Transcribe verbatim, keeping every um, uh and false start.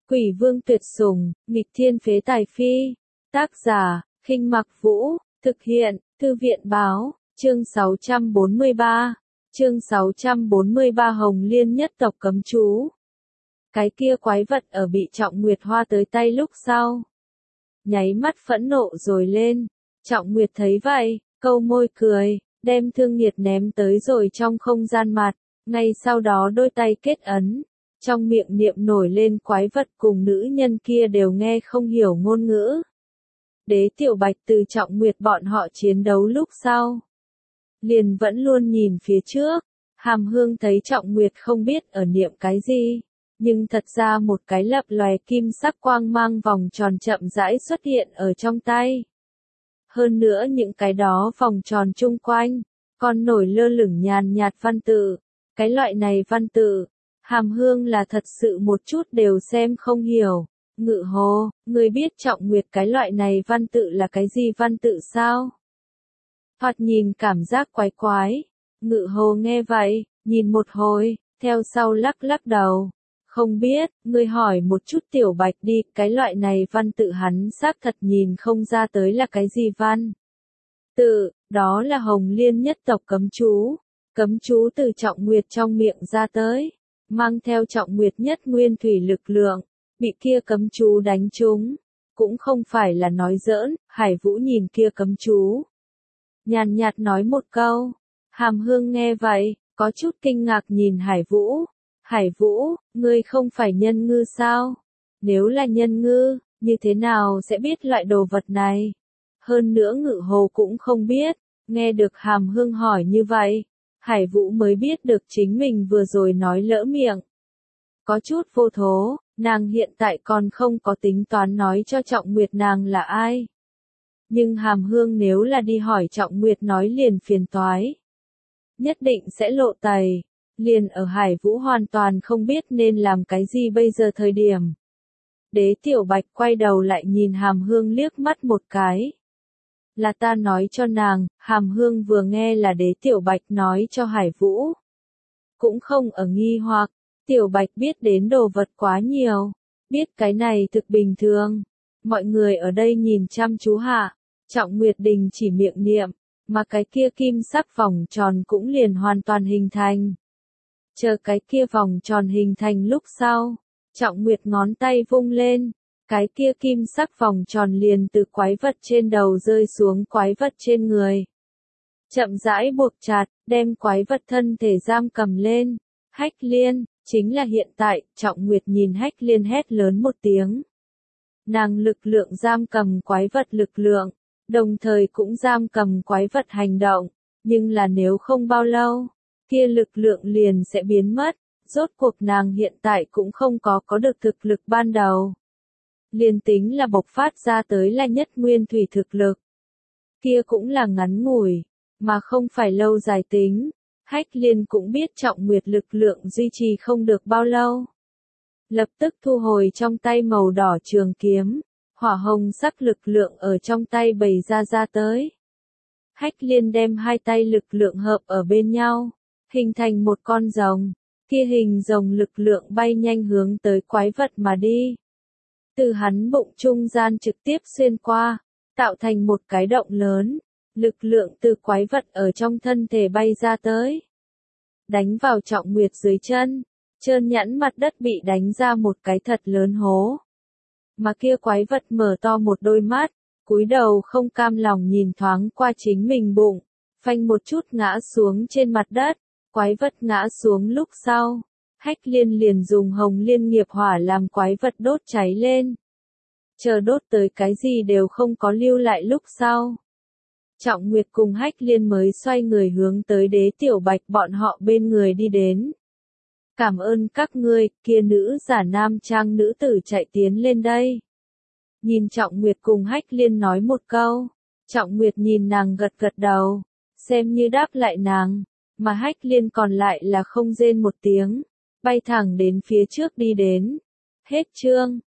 Quỷ vương tuyệt sủng, nghịch thiên phế tài phi. Tác giả, Khinh Mặc Vũ, thực hiện, Thư viện báo, chương sáu trăm bốn mươi ba. Chương sáu trăm bốn mươi ba Hồng Liên nhất tộc cấm chú. Cái kia quái vật ở bị Trọng Nguyệt Hoa tới tay lúc sau. Nháy mắt phẫn nộ rồi lên. Trọng Nguyệt thấy vậy, câu môi cười, đem Thương Nghiệt ném tới rồi trong không gian mặt. Ngay sau đó đôi tay kết ấn. Trong miệng niệm nổi lên quái vật cùng nữ nhân kia đều nghe không hiểu ngôn ngữ. Đế Tiểu Bạch từ Trọng Nguyệt bọn họ chiến đấu lúc sau. Liền vẫn luôn nhìn phía trước. Hàm Hương thấy Trọng Nguyệt không biết ở niệm cái gì. Nhưng thật ra một cái lập lòe kim sắc quang mang vòng tròn chậm rãi xuất hiện ở trong tay. Hơn nữa những cái đó vòng tròn chung quanh, còn nổi lơ lửng nhàn nhạt văn tự. Cái loại này văn tự, Hàm Hương là thật sự một chút đều xem không hiểu. Ngự Hồ, người biết Trọng Nguyệt cái loại này văn tự là cái gì văn tự sao? Thoạt nhìn cảm giác quái quái. Ngự Hồ nghe vậy, nhìn một hồi, theo sau lắc lắc đầu. Không biết, ngươi hỏi một chút Tiểu Bạch đi, cái loại này văn tự hắn xác thật nhìn không ra tới là cái gì văn. Tự, đó là Hồng Liên nhất tộc cấm chú. Cấm chú từ Trọng Nguyệt trong miệng ra tới, mang theo Trọng Nguyệt nhất nguyên thủy lực lượng, bị kia cấm chú đánh trúng. Cũng không phải là nói giỡn, Hải Vũ nhìn kia cấm chú. Nhàn nhạt nói một câu, Hàm Hương nghe vậy, có chút kinh ngạc nhìn Hải Vũ. Hải Vũ, ngươi không phải nhân ngư sao? Nếu là nhân ngư, như thế nào sẽ biết loại đồ vật này? Hơn nữa Ngự Hồ cũng không biết, nghe được Hàm Hương hỏi như vậy. Hải Vũ mới biết được chính mình vừa rồi nói lỡ miệng. Có chút vô thố, nàng hiện tại còn không có tính toán nói cho Trọng Nguyệt nàng là ai. Nhưng Hàm Hương nếu là đi hỏi Trọng Nguyệt nói liền phiền toái. Nhất định sẽ lộ tẩy. Liền ở Hải Vũ hoàn toàn không biết nên làm cái gì bây giờ thời điểm. Đế Tiểu Bạch quay đầu lại nhìn Hàm Hương liếc mắt một cái. Là ta nói cho nàng, Hàm Hương vừa nghe là Đế Tiểu Bạch nói cho Hải Vũ. Cũng không ở nghi hoặc, Tiểu Bạch biết đến đồ vật quá nhiều, biết cái này thực bình thường. Mọi người ở đây nhìn chăm chú hạ, Trọng Nguyệt Đình chỉ miệng niệm, mà cái kia kim sắc vòng tròn cũng liền hoàn toàn hình thành. Chờ cái kia vòng tròn hình thành lúc sau, Trọng Nguyệt ngón tay vung lên. Cái kia kim sắc vòng tròn liền từ quái vật trên đầu rơi xuống quái vật trên người. Chậm rãi buộc chặt, đem quái vật thân thể giam cầm lên. Hách Liên, chính là hiện tại, Trọng Nguyệt nhìn Hách Liên hét lớn một tiếng. Nàng lực lượng giam cầm quái vật lực lượng, đồng thời cũng giam cầm quái vật hành động. Nhưng là nếu không bao lâu, kia lực lượng liền sẽ biến mất. Rốt cuộc nàng hiện tại cũng không có có được thực lực ban đầu. Liên tính là bộc phát ra tới là nhất nguyên thủy thực lực. Kia cũng là ngắn ngủi, mà không phải lâu dài tính. Hách Liên cũng biết Trọng Nguyệt lực lượng duy trì không được bao lâu. Lập tức thu hồi trong tay màu đỏ trường kiếm, hỏa hồng sắc lực lượng ở trong tay bày ra ra tới. Hách Liên đem hai tay lực lượng hợp ở bên nhau, hình thành một con rồng. Kia hình rồng lực lượng bay nhanh hướng tới quái vật mà đi. Từ hắn bụng trung gian trực tiếp xuyên qua, tạo thành một cái động lớn, lực lượng từ quái vật ở trong thân thể bay ra tới. Đánh vào Trọng Nguyệt dưới chân, trơn nhẵn mặt đất bị đánh ra một cái thật lớn hố. Mà kia quái vật mở to một đôi mắt, cúi đầu không cam lòng nhìn thoáng qua chính mình bụng, phanh một chút ngã xuống trên mặt đất, quái vật ngã xuống lúc sau. Hách Liên liền dùng Hồng Liên nghiệp hỏa làm quái vật đốt cháy lên. Chờ đốt tới cái gì đều không có lưu lại lúc sau. Trọng Nguyệt cùng Hách Liên mới xoay người hướng tới Đế Tiểu Bạch bọn họ bên người đi đến. Cảm ơn các ngươi, kia nữ giả nam trang nữ tử chạy tiến lên đây. Nhìn Trọng Nguyệt cùng Hách Liên nói một câu. Trọng Nguyệt nhìn nàng gật gật đầu, xem như đáp lại nàng, mà Hách Liên còn lại là không rên một tiếng. Bay thẳng đến phía trước đi đến. Hết chương.